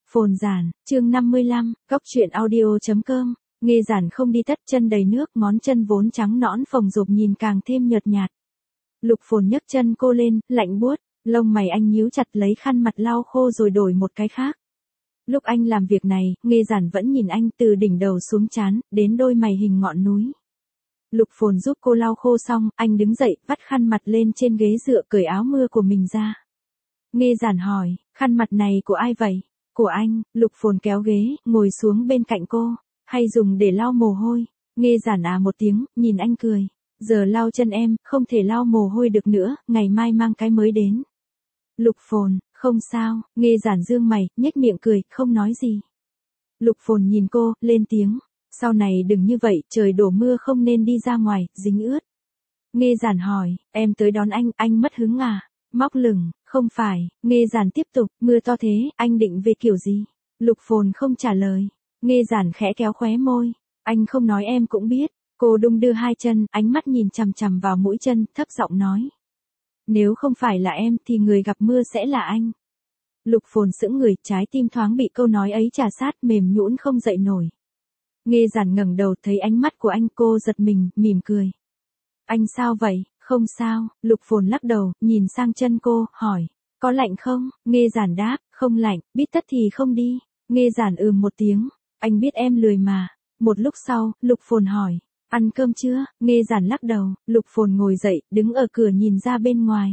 Phồn giản, chương 55, góc truyện audio.com, Nghe giản không đi tất chân đầy nước, ngón chân vốn trắng nõn phồng rộp nhìn càng thêm nhợt nhạt. Lục Phồn nhấc chân cô lên, lạnh buốt, lông mày anh nhíu chặt lấy khăn mặt lau khô rồi đổi một cái khác. Lúc anh làm việc này, Nghe giản vẫn nhìn anh từ đỉnh đầu xuống trán, đến đôi mày hình ngọn núi. Lục Phồn giúp cô lau khô xong, anh đứng dậy, vắt khăn mặt lên trên ghế dựa cởi áo mưa của mình ra. Nghe giản hỏi, khăn mặt này của ai vậy? Của anh. Lục Phồn kéo ghế, ngồi xuống bên cạnh cô. Hay dùng để lau mồ hôi? Nghe giản một tiếng, nhìn anh cười. Giờ lau chân em, không thể lau mồ hôi được nữa, ngày mai mang cái mới đến. Lục Phồn, không sao. Nghe giản dương mày, nhếch miệng cười, không nói gì. Lục Phồn nhìn cô, lên tiếng. Sau này đừng như vậy, trời đổ mưa không nên đi ra ngoài, dính ướt. Nghe giản hỏi, em tới đón anh mất hứng à? Móc lửng, không phải. Nghe giản tiếp tục, mưa to thế, anh định về kiểu gì? Lục Phồn không trả lời. Nghe giản khẽ kéo khóe môi. Anh không nói em cũng biết. Cô đung đưa hai chân, ánh mắt nhìn chằm chằm vào mũi chân, thấp giọng nói. Nếu không phải là em thì người gặp mưa sẽ là anh. Lục Phồn sững người, trái tim thoáng bị câu nói ấy trà sát, mềm nhũn không dậy nổi. Nghe giản ngẩng đầu thấy ánh mắt của anh, cô giật mình, mỉm cười. Anh sao vậy? Không sao. Lục Phồn lắc đầu, nhìn sang chân cô, hỏi. Có lạnh không? Nghe giản đáp, không lạnh, biết tất thì không đi. Nghe giản một tiếng. Anh biết em lười mà. Một lúc sau, Lục Phồn hỏi. Ăn cơm chưa? Nghe giản lắc đầu. Lục Phồn ngồi dậy, đứng ở cửa nhìn ra bên ngoài.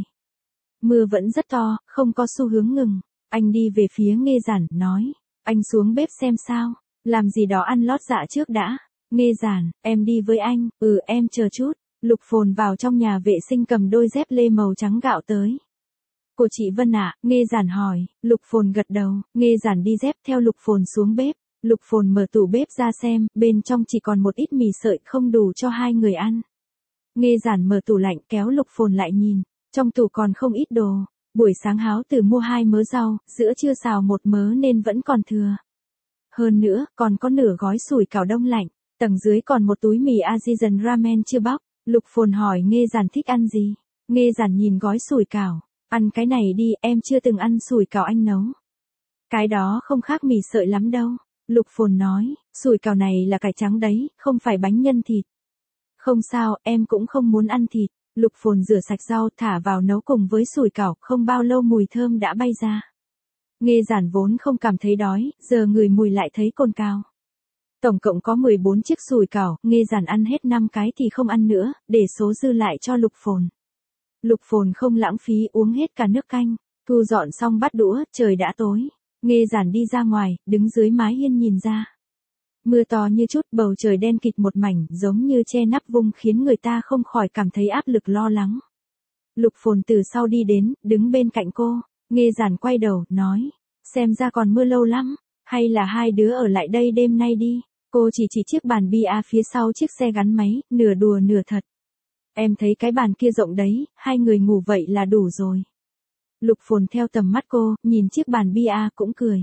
Mưa vẫn rất to, không có xu hướng ngừng. Anh đi về phía Nghe giản, nói. Anh xuống bếp xem sao. Làm gì đó ăn lót dạ trước đã. Nghe giản, em đi với anh. Em chờ chút. Lục Phồn vào trong nhà vệ sinh cầm đôi dép lê màu trắng gạo tới. Cô chị Vân ạ, Nghe giản hỏi. Lục Phồn gật đầu. Nghe giản đi dép theo Lục Phồn xuống bếp. Lục Phồn mở tủ bếp ra xem, bên trong chỉ còn một ít mì sợi không đủ cho hai người ăn. Nghe giản mở tủ lạnh kéo Lục Phồn lại nhìn. Trong tủ còn không ít đồ. Buổi sáng háo từ mua 2 mớ rau, giữa trưa xào 1 mớ nên vẫn còn thừa. Hơn nữa, còn có nửa gói sủi cảo đông lạnh. Tầng dưới còn một túi mì Asian ramen chưa bóc. Lục Phồn hỏi Nghe giản thích ăn gì. Nghe giản nhìn gói sủi cảo. Ăn cái này đi, em chưa từng ăn sủi cảo anh nấu. Cái đó không khác mì sợi lắm đâu. Lục Phồn nói, sủi cảo này là cải trắng đấy, không phải bánh nhân thịt. Không sao, em cũng không muốn ăn thịt. Lục Phồn rửa sạch rau thả vào nấu cùng với sủi cảo, không bao lâu mùi thơm đã bay ra. Nghe giản vốn không cảm thấy đói, giờ ngửi mùi lại thấy cồn cào. Tổng cộng có 14 chiếc sủi cảo, Nghe giản ăn hết 5 cái thì không ăn nữa, để số dư lại cho Lục Phồn. Lục Phồn không lãng phí, uống hết cả nước canh, thu dọn xong bát đũa, trời đã tối. Nghe giản đi ra ngoài, đứng dưới mái hiên nhìn ra. Mưa to như chút, bầu trời đen kịt một mảnh, giống như che nắp vung khiến người ta không khỏi cảm thấy áp lực lo lắng. Lục Phồn từ sau đi đến, đứng bên cạnh cô. Nghe giản quay đầu, nói. Xem ra còn mưa lâu lắm, hay là hai đứa ở lại đây đêm nay đi. Cô chỉ chiếc bàn bia phía sau chiếc xe gắn máy, nửa đùa nửa thật. Em thấy cái bàn kia rộng đấy, hai người ngủ vậy là đủ rồi. Lục Phồn theo tầm mắt cô, nhìn chiếc bàn bia cũng cười.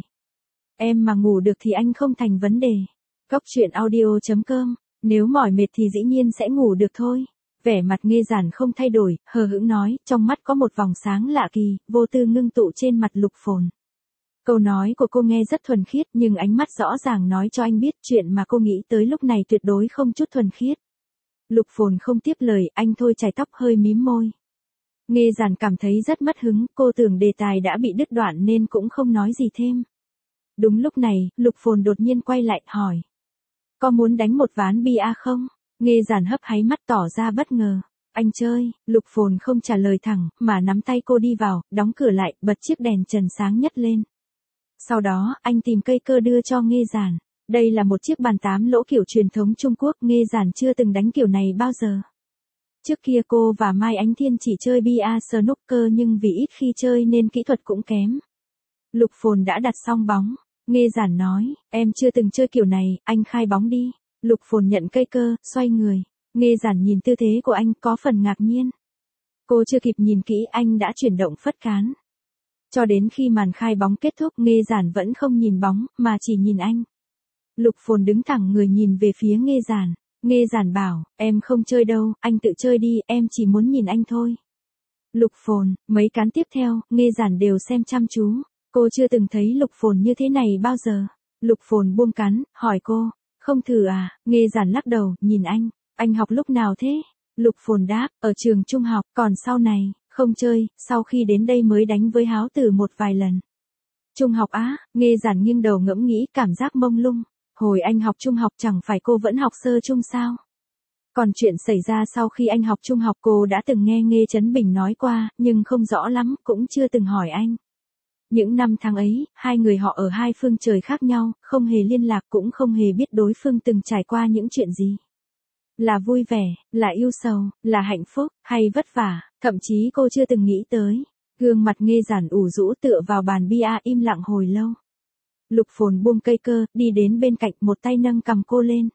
Em mà ngủ được thì anh không thành vấn đề. Góc truyện audio.com, nếu mỏi mệt thì dĩ nhiên sẽ ngủ được thôi. Vẻ mặt Nghe giản không thay đổi, hờ hững nói, trong mắt có một vòng sáng lạ kỳ, vô tư ngưng tụ trên mặt Lục Phồn. Câu nói của cô nghe rất thuần khiết nhưng ánh mắt rõ ràng nói cho anh biết chuyện mà cô nghĩ tới lúc này tuyệt đối không chút thuần khiết. Lục Phồn không tiếp lời, anh thôi chải tóc hơi mím môi. Nghe giản cảm thấy rất mất hứng, cô tưởng đề tài đã bị đứt đoạn nên cũng không nói gì thêm. Đúng lúc này, Lục Phồn đột nhiên quay lại, hỏi. Có muốn đánh một ván bia không? Nghe giản hấp háy mắt tỏ ra bất ngờ. Anh chơi. Lục Phồn không trả lời thẳng, mà nắm tay cô đi vào, đóng cửa lại, bật chiếc đèn trần sáng nhất lên. Sau đó, anh tìm cây cơ đưa cho Nghe giản. Đây là một chiếc bàn 8 lỗ kiểu truyền thống Trung Quốc, Nghe giản chưa từng đánh kiểu này bao giờ. Trước kia cô và Mai Ánh Thiên chỉ chơi bia snooker nhưng vì ít khi chơi nên kỹ thuật cũng kém. Lục Phồn đã đặt xong bóng. Nghe giản nói, em chưa từng chơi kiểu này, anh khai bóng đi. Lục Phồn nhận cây cơ, xoay người. Nghe giản nhìn tư thế của anh có phần ngạc nhiên. Cô chưa kịp nhìn kỹ anh đã chuyển động phất cán. Cho đến khi màn khai bóng kết thúc Nghe giản vẫn không nhìn bóng, mà chỉ nhìn anh. Lục Phồn đứng thẳng người nhìn về phía Nghe giản. Nghe giản bảo, em không chơi đâu, anh tự chơi đi, em chỉ muốn nhìn anh thôi. Lục Phồn, mấy cán tiếp theo, Nghe giản đều xem chăm chú. Cô chưa từng thấy Lục Phồn như thế này bao giờ. Lục Phồn buông cắn, hỏi cô, không thử à? Nghe Giản lắc đầu, nhìn anh học lúc nào thế? Lục Phồn đáp, ở trường trung học, còn sau này, không chơi, sau khi đến đây mới đánh với Háo Tử một vài lần. Trung học á? Nghe Giản nghiêng đầu ngẫm nghĩ, cảm giác mông lung. Hồi anh học trung học chẳng phải cô vẫn học sơ trung sao? Còn chuyện xảy ra sau khi anh học trung học cô đã từng nghe Nghê Chấn Bình nói qua, nhưng không rõ lắm, cũng chưa từng hỏi anh. Những năm tháng ấy, hai người họ ở hai phương trời khác nhau, không hề liên lạc cũng không hề biết đối phương từng trải qua những chuyện gì. Là vui vẻ, là yêu sầu, là hạnh phúc, hay vất vả, thậm chí cô chưa từng nghĩ tới. Gương mặt Nghê Giản ủ rũ tựa vào bàn bia im lặng hồi lâu. Lục Phồn buông cây cơ, đi đến bên cạnh, một tay nâng cầm cô lên.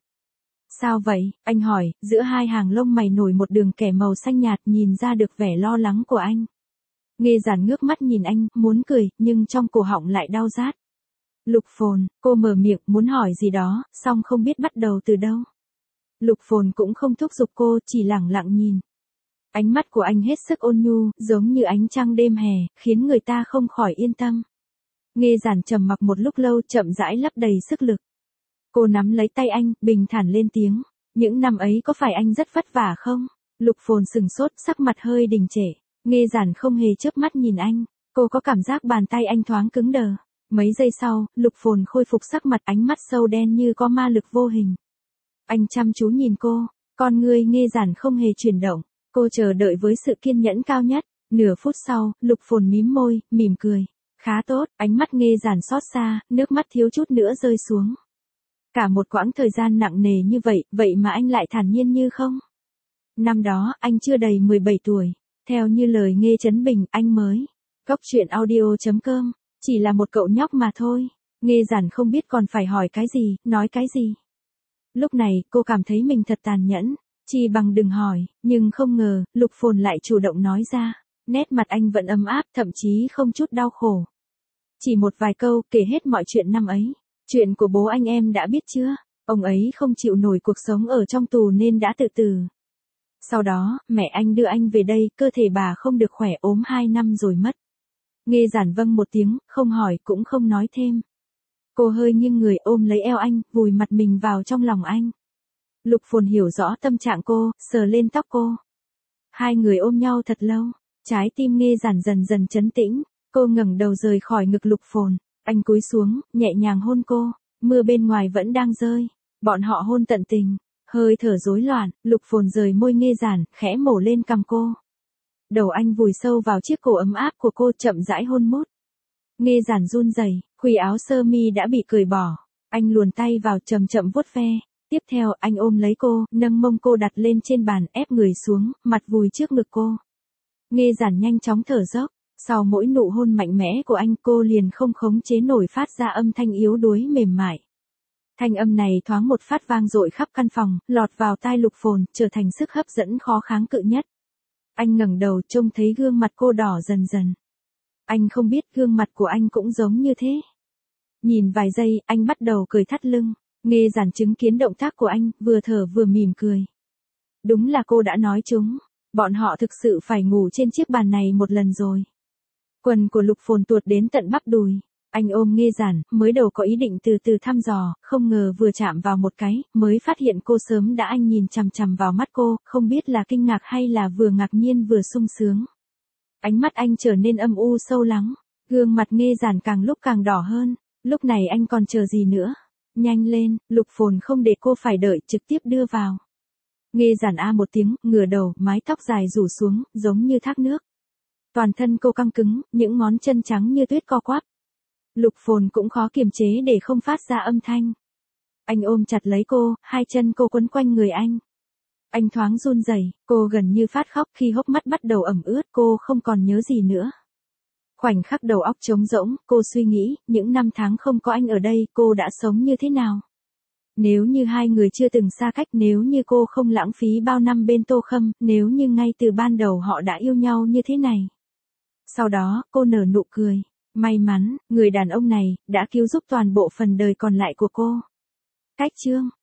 Sao vậy? Anh hỏi, giữa hai hàng lông mày nổi một đường kẻ màu xanh nhạt, nhìn ra được vẻ lo lắng của anh. Nghê Giản ngước mắt nhìn anh, muốn cười, nhưng trong cổ họng lại đau rát. Lục Phồn, cô mở miệng, muốn hỏi gì đó, song không biết bắt đầu từ đâu. Lục Phồn cũng không thúc giục cô, chỉ lẳng lặng nhìn. Ánh mắt của anh hết sức ôn nhu, giống như ánh trăng đêm hè, khiến người ta không khỏi yên tâm. Nghê Giản trầm mặc một lúc lâu, chậm rãi lấp đầy sức lực. Cô nắm lấy tay anh, bình thản lên tiếng. Những năm ấy có phải anh rất vất vả không? Lục Phồn sừng sốt, sắc mặt hơi đình trệ. Nghê Giản không hề chớp mắt nhìn anh. Cô có cảm giác bàn tay anh thoáng cứng đờ. Mấy giây sau, Lục Phồn khôi phục sắc mặt, ánh mắt sâu đen như có ma lực vô hình. Anh chăm chú nhìn cô, con ngươi Nghê Giản không hề chuyển động. Cô chờ đợi với sự kiên nhẫn cao nhất. Nửa phút sau, Lục Phồn mím môi, mỉm cười. Khá tốt, ánh mắt Nghê Giản xót xa, nước mắt thiếu chút nữa rơi xuống. Cả một quãng thời gian nặng nề như vậy, vậy mà anh lại thản nhiên như không. Năm đó, anh chưa đầy 17 tuổi. Theo như lời Nghê Chấn Bình, anh mới. Góc chuyện audio.com, chỉ là một cậu nhóc mà thôi. Nghê Giản không biết còn phải hỏi cái gì, nói cái gì. Lúc này, cô cảm thấy mình thật tàn nhẫn. Chỉ bằng đừng hỏi, nhưng không ngờ, Lục Phồn lại chủ động nói ra. Nét mặt anh vẫn ấm áp, thậm chí không chút đau khổ. Chỉ một vài câu, kể hết mọi chuyện năm ấy. Chuyện của bố anh em đã biết chưa? Ông ấy không chịu nổi cuộc sống ở trong tù nên đã tự tử. Sau đó, mẹ anh đưa anh về đây, cơ thể bà không được khỏe, ốm 2 năm rồi mất. Nghê Giản vâng một tiếng, không hỏi cũng không nói thêm. Cô hơi nghiêng người ôm lấy eo anh, vùi mặt mình vào trong lòng anh. Lục Phồn hiểu rõ tâm trạng cô, sờ lên tóc cô. Hai người ôm nhau thật lâu, trái tim Nghê Giản dần dần trấn tĩnh. Cô ngẩng đầu rời khỏi ngực Lục Phồn. Anh cúi xuống, nhẹ nhàng hôn cô. Mưa bên ngoài vẫn đang rơi. Bọn họ hôn tận tình. Hơi thở rối loạn, Lục Phồn rời môi Nghê Giản, khẽ mổ lên cằm cô. Đầu anh vùi sâu vào chiếc cổ ấm áp của cô, chậm rãi hôn mút. Nghê Giản run rẩy, khuy áo sơ mi đã bị cởi bỏ. Anh luồn tay vào, chậm chậm vuốt ve. Tiếp theo, anh ôm lấy cô, nâng mông cô đặt lên trên bàn, ép người xuống, mặt vùi trước ngực cô. Nghê Giản nhanh chóng thở dốc. Sau mỗi nụ hôn mạnh mẽ của anh, cô liền không khống chế nổi phát ra âm thanh yếu đuối mềm mại. Thanh âm này thoáng một phát vang dội khắp căn phòng, lọt vào tai Lục Phồn, trở thành sức hấp dẫn khó kháng cự nhất. Anh ngẩng đầu, trông thấy gương mặt cô đỏ dần dần. Anh không biết gương mặt của anh cũng giống như thế. Nhìn vài giây, anh bắt đầu cười thắt lưng. Nghê Giản chứng kiến động tác của anh, vừa thở vừa mỉm cười. Đúng là cô đã nói chúng. Bọn họ thực sự phải ngủ trên chiếc bàn này một lần rồi. Quần của Lục Phồn tuột đến tận bắp đùi. Anh ôm Nghê Giản, mới đầu có ý định từ từ thăm dò, không ngờ vừa chạm vào một cái, mới phát hiện cô sớm đã anh nhìn chằm chằm vào mắt cô, không biết là kinh ngạc hay là vừa ngạc nhiên vừa sung sướng. Ánh mắt anh trở nên âm u sâu lắng, gương mặt Nghê Giản càng lúc càng đỏ hơn, lúc này anh còn chờ gì nữa? Nhanh lên, Lục Phồn không để cô phải đợi, trực tiếp đưa vào. Nghê Giản a một tiếng, ngửa đầu, mái tóc dài rủ xuống, giống như thác nước. Toàn thân cô căng cứng, những ngón chân trắng như tuyết co quắp. Lục Phồn cũng khó kiềm chế để không phát ra âm thanh. Anh ôm chặt lấy cô, hai chân cô quấn quanh người anh. Anh thoáng run rẩy, cô gần như phát khóc khi hốc mắt bắt đầu ẩm ướt, cô không còn nhớ gì nữa. Khoảnh khắc đầu óc trống rỗng, cô suy nghĩ, những năm tháng không có anh ở đây, cô đã sống như thế nào? Nếu như hai người chưa từng xa cách, nếu như cô không lãng phí bao năm bên Tô Khâm, nếu như ngay từ ban đầu họ đã yêu nhau như thế này. Sau đó, cô nở nụ cười. May mắn, người đàn ông này, đã cứu giúp toàn bộ phần đời còn lại của cô. Cách chương